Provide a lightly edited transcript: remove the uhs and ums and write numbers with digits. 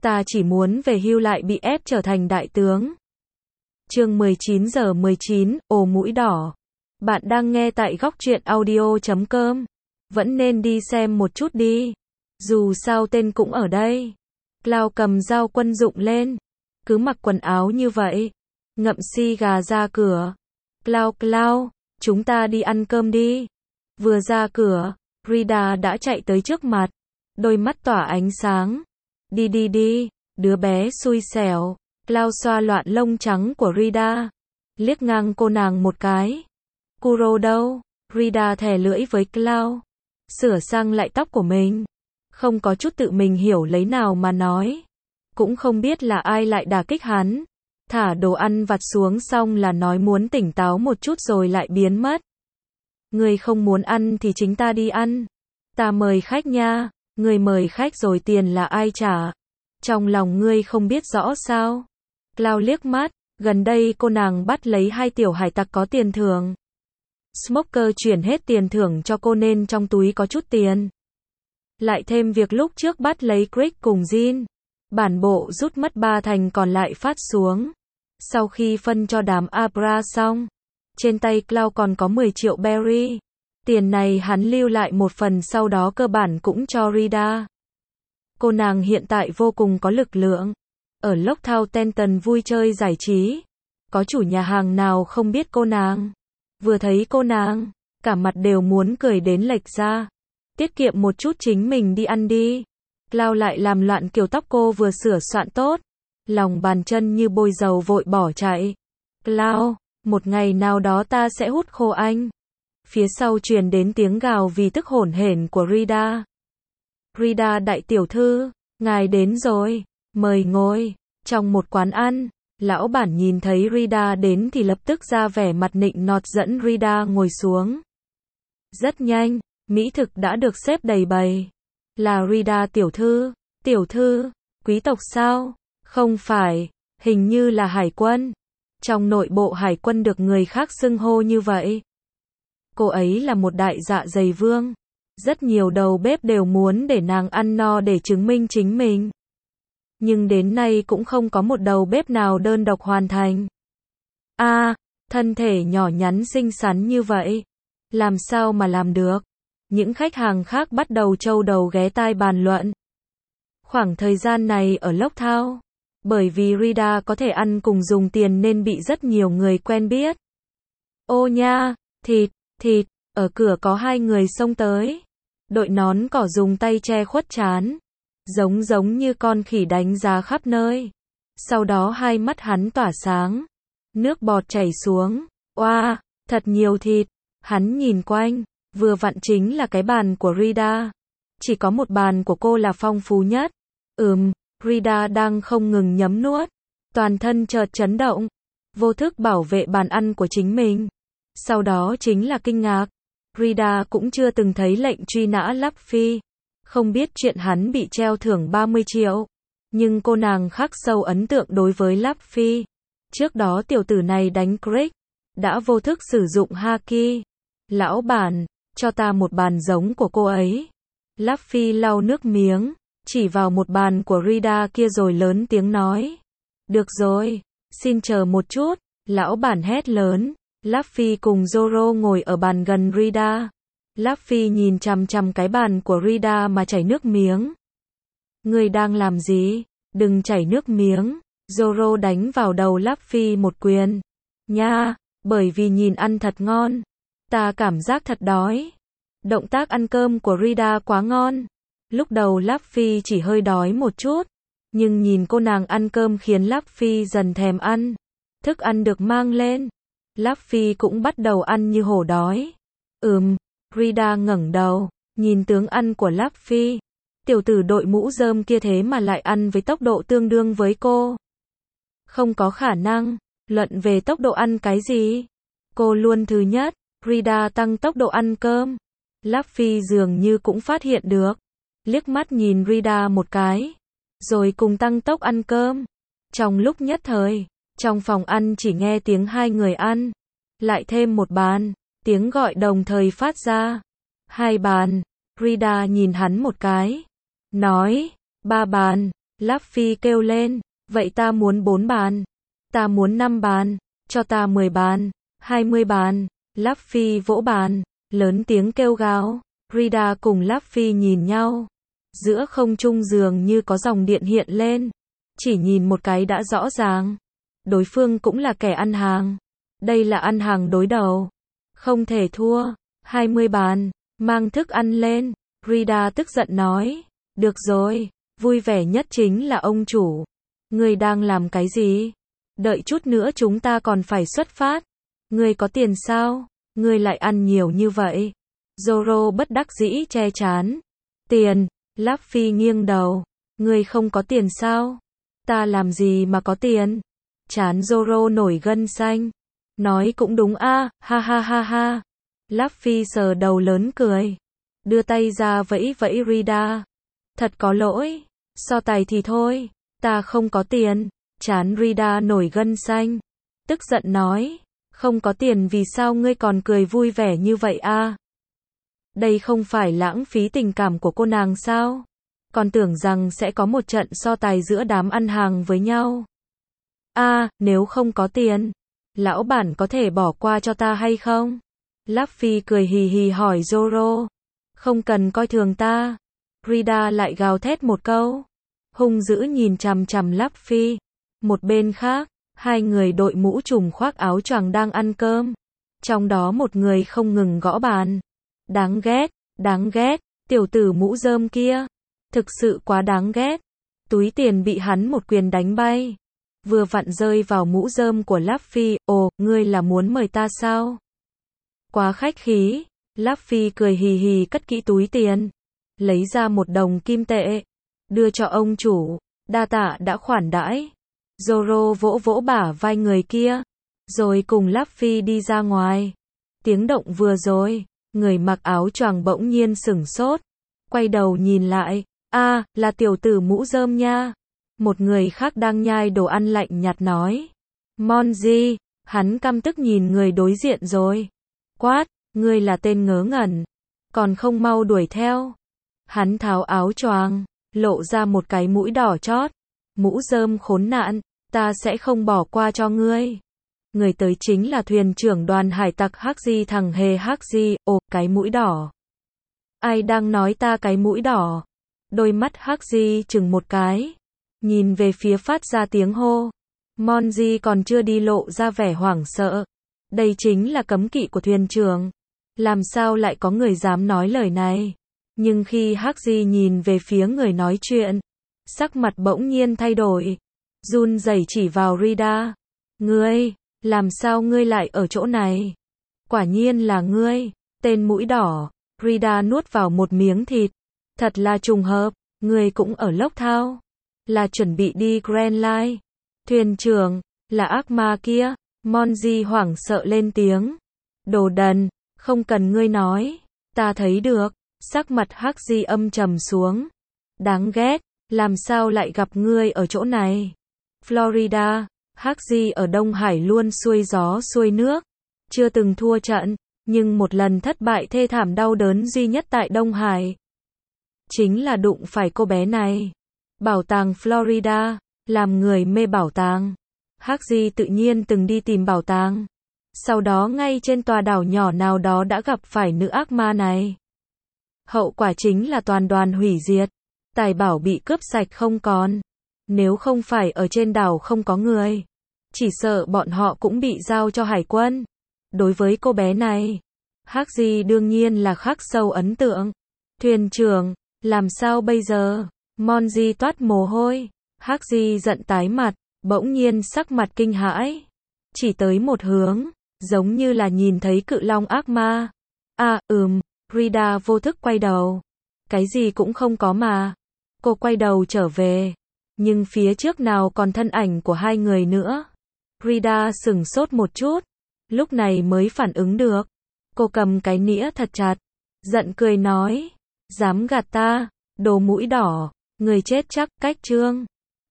Ta chỉ muốn về hưu lại bị ép trở thành đại tướng. Chương 19:19, ồ mũi đỏ. Bạn đang nghe tại góc truyện audio.com. Vẫn nên đi xem một chút đi. Dù sao tên cũng ở đây. Cloud cầm dao quân dụng lên. Cứ mặc quần áo như vậy. Ngậm xì gà ra cửa. Cloud, chúng ta đi ăn cơm đi. Vừa ra cửa, Rida đã chạy tới trước mặt. Đôi mắt tỏa ánh sáng. Đi, đứa bé xui xẻo. Cloud xoa loạn lông trắng của Rida. Liếc ngang cô nàng một cái. Kuro đâu? Rida thè lưỡi với Cloud. Sửa sang lại tóc của mình. Không có chút tự mình hiểu lấy nào mà nói. Cũng không biết là ai lại đả kích hắn. Thả đồ ăn vặt xuống xong là nói muốn tỉnh táo một chút rồi lại biến mất. Người không muốn ăn thì chính ta đi ăn. Ta mời khách nha. Người mời khách rồi tiền là ai trả? Trong lòng ngươi không biết rõ sao? Cloud liếc mắt. Gần đây cô nàng bắt lấy 2 tiểu hải tặc có tiền thưởng. Smoker chuyển hết tiền thưởng cho cô nên trong túi có chút tiền. Lại thêm việc lúc trước bắt lấy Crick cùng Jin. Bản bộ rút mất 3 thành còn lại phát xuống. Sau khi phân cho đám Abra xong, trên tay Cloud còn có 10 triệu berry. Tiền này hắn lưu lại một phần sau đó cơ bản cũng cho Rida. Cô nàng hiện tại vô cùng có lực lượng. Ở Locktown Tenton vui chơi giải trí. Có chủ nhà hàng nào không biết cô nàng. Vừa thấy cô nàng, cả mặt đều muốn cười đến lệch ra. Tiết kiệm một chút chính mình đi ăn đi. Cloud lại làm loạn kiểu tóc cô vừa sửa soạn tốt. Lòng bàn chân như bôi dầu vội bỏ chạy. Cloud, một ngày nào đó ta sẽ hút khô anh. Phía sau truyền đến tiếng gào vì tức hổn hển của Rida. Rida đại tiểu thư, ngài đến rồi, mời ngồi. Trong một quán ăn, lão bản nhìn thấy Rida đến thì lập tức ra vẻ mặt nịnh nọt dẫn Rida ngồi xuống. Rất nhanh, mỹ thực đã được xếp đầy bày. Là Rida tiểu thư, quý tộc sao? Không phải, hình như là hải quân. Trong nội bộ hải quân được người khác xưng hô như vậy. Cô ấy là một đại dạ dày vương. Rất nhiều đầu bếp đều muốn để nàng ăn no để chứng minh chính mình. Nhưng đến nay cũng không có một đầu bếp nào đơn độc hoàn thành. Thân thể nhỏ nhắn xinh xắn như vậy. Làm sao mà làm được? Những khách hàng khác bắt đầu trâu đầu ghé tai bàn luận. Khoảng thời gian này ở Locktown, bởi vì Rida có thể ăn cùng dùng tiền nên bị rất nhiều người quen biết. Ô nha, thịt, ở cửa có 2 người xông tới. Đội nón cỏ dùng tay che khuất trán. Giống như con khỉ đánh giá khắp nơi. Sau đó 2 mắt hắn tỏa sáng. Nước bọt chảy xuống. Oa, thật nhiều thịt. Hắn nhìn quanh. Vừa vặn chính là cái bàn của Rida. Chỉ có một bàn của cô là phong phú nhất. Rida đang không ngừng nhấm nuốt. Toàn thân chợt chấn động. Vô thức bảo vệ bàn ăn của chính mình. Sau đó chính là kinh ngạc. Rida cũng chưa từng thấy lệnh truy nã Luffy. Không biết chuyện hắn bị treo thưởng 30 triệu. Nhưng cô nàng khắc sâu ấn tượng đối với Luffy. Trước đó tiểu tử này đánh Crick. Đã vô thức sử dụng Haki. Lão bản, cho ta một bàn giống của cô ấy. Luffy lau nước miếng. Chỉ vào một bàn của Rida kia rồi lớn tiếng nói. Được rồi, xin chờ một chút. Lão bản hét lớn. Luffy cùng Zoro ngồi ở bàn gần Rida. Luffy nhìn chằm chằm cái bàn của Rida mà chảy nước miếng. Ngươi đang làm gì? Đừng chảy nước miếng. Zoro đánh vào đầu Luffy một quyền. Nha, bởi vì nhìn ăn thật ngon. Ta cảm giác thật đói. Động tác ăn cơm của Rida quá ngon. Lúc đầu Luffy chỉ hơi đói một chút. Nhưng nhìn cô nàng ăn cơm khiến Luffy dần thèm ăn. Thức ăn được mang lên. Luffy cũng bắt đầu ăn như hổ đói. Rida ngẩng đầu, nhìn tướng ăn của Luffy. Tiểu tử đội mũ rơm kia thế mà lại ăn với tốc độ tương đương với cô. Không có khả năng, luận về tốc độ ăn cái gì? Cô luôn thứ nhất. Rida tăng tốc độ ăn cơm. Luffy dường như cũng phát hiện được. Liếc mắt nhìn Rida một cái. Rồi cùng tăng tốc ăn cơm. Trong lúc nhất thời, trong phòng ăn chỉ nghe tiếng 2 người ăn. Lại thêm một bàn. Tiếng gọi đồng thời phát ra. 2 bàn. Rida nhìn hắn một cái. Nói. 3 bàn. Luffy kêu lên, vậy ta muốn 4 bàn. Ta muốn 5 bàn. Cho ta 10 bàn. 20 bàn. Luffy vỗ bàn, lớn tiếng kêu gào. Rida cùng Luffy nhìn nhau. Giữa không trung dường như có dòng điện hiện lên. Chỉ nhìn một cái đã rõ ràng. Đối phương cũng là kẻ ăn hàng. Đây là ăn hàng đối đầu. Không thể thua. 20 bàn. Mang thức ăn lên. Rida tức giận nói. Được rồi. Vui vẻ nhất chính là ông chủ. Ngươi đang làm cái gì? Đợi chút nữa chúng ta còn phải xuất phát. Ngươi có tiền sao? Ngươi lại ăn nhiều như vậy. Zoro bất đắc dĩ che chán. Tiền. Luffy nghiêng đầu. Ngươi không có tiền sao? Ta làm gì mà có tiền? Chán Zoro nổi gân xanh. Nói cũng đúng a, ha ha ha ha. Luffy sờ đầu lớn cười. Đưa tay ra vẫy vẫy Rida. Thật có lỗi. So tài thì thôi. Ta không có tiền. Chán Rida nổi gân xanh. Tức giận nói. Không có tiền vì sao ngươi còn cười vui vẻ như vậy a? Đây không phải lãng phí tình cảm của cô nàng sao? Còn tưởng rằng sẽ có một trận so tài giữa đám ăn hàng với nhau. Nếu không có tiền, lão bản có thể bỏ qua cho ta hay không? Luffy cười hì hì hỏi Zoro. Không cần coi thường ta. Rida lại gào thét một câu. Hung dữ nhìn chằm chằm Luffy. Một bên khác, hai người đội mũ trùm khoác áo choàng đang ăn cơm. Trong đó một người không ngừng gõ bàn. Đáng ghét, tiểu tử mũ rơm kia. Thực sự quá đáng ghét. Túi tiền bị hắn một quyền đánh bay. Vừa vặn rơi vào mũ rơm của Luffy. Ồ, ngươi là muốn mời ta sao? Quá khách khí. Luffy cười hì hì cất kỹ túi tiền. Lấy ra 1 đồng kim tệ. Đưa cho ông chủ. Đa tạ đã khoản đãi. Zoro vỗ vỗ bả vai người kia. Rồi cùng Luffy đi ra ngoài. Tiếng động vừa rồi. Người mặc áo choàng bỗng nhiên sửng sốt. Quay đầu nhìn lại. Là tiểu tử mũ rơm nha. Một người khác đang nhai đồ ăn lạnh nhạt nói. Monji, hắn căm tức nhìn người đối diện rồi. Quát, ngươi là tên ngớ ngẩn. Còn không mau đuổi theo. Hắn tháo áo choàng, lộ ra một cái mũi đỏ chót. Mũ rơm khốn nạn, ta sẽ không bỏ qua cho ngươi. Người tới chính là thuyền trưởng đoàn hải tặc Haki thằng hề Haki. Ồ, cái mũi đỏ. Ai đang nói ta cái mũi đỏ? Đôi mắt Haki chừng một cái. Nhìn về phía phát ra tiếng hô. Monji còn chưa đi lộ ra vẻ hoảng sợ. Đây chính là cấm kỵ của thuyền trưởng. Làm sao lại có người dám nói lời này? Nhưng khi Haki nhìn về phía người nói chuyện, sắc mặt bỗng nhiên thay đổi. Run rẩy chỉ vào Rida. Ngươi, làm sao ngươi lại ở chỗ này? Quả nhiên là ngươi, tên mũi đỏ. Rida nuốt vào một miếng thịt. Thật là trùng hợp, ngươi cũng ở Lốc Thao. Là chuẩn bị đi Grand Line. Thuyền trưởng, là ác ma kia. Monji hoảng sợ lên tiếng. Đồ đần, không cần ngươi nói. Ta thấy được. Sắc mặt Haki âm trầm xuống. Đáng ghét, làm sao lại gặp ngươi ở chỗ này? Florida, Haki ở Đông Hải luôn xuôi gió xuôi nước. Chưa từng thua trận, nhưng một lần thất bại thê thảm đau đớn duy nhất tại Đông Hải. Chính là đụng phải cô bé này. Bảo tàng Florida, làm người mê bảo tàng. Haki tự nhiên từng đi tìm bảo tàng. Sau đó ngay trên tòa đảo nhỏ nào đó đã gặp phải nữ ác ma này. Hậu quả chính là toàn đoàn hủy diệt. Tài bảo bị cướp sạch không còn. Nếu không phải ở trên đảo không có người, chỉ sợ bọn họ cũng bị giao cho hải quân. Đối với cô bé này, Haki đương nhiên là khắc sâu ấn tượng. Thuyền trưởng, làm sao bây giờ? Monji toát mồ hôi. Haki giận tái mặt, bỗng nhiên sắc mặt kinh hãi. Chỉ tới một hướng, giống như là nhìn thấy cự long ác ma. Rida vô thức quay đầu. Cái gì cũng không có mà. Cô quay đầu trở về. Nhưng phía trước nào còn thân ảnh của hai người nữa. Rida sửng sốt một chút. Lúc này mới phản ứng được. Cô cầm cái nĩa thật chặt. Giận cười nói. Dám gạt ta, đồ mũi đỏ. Người chết chắc, cách chương.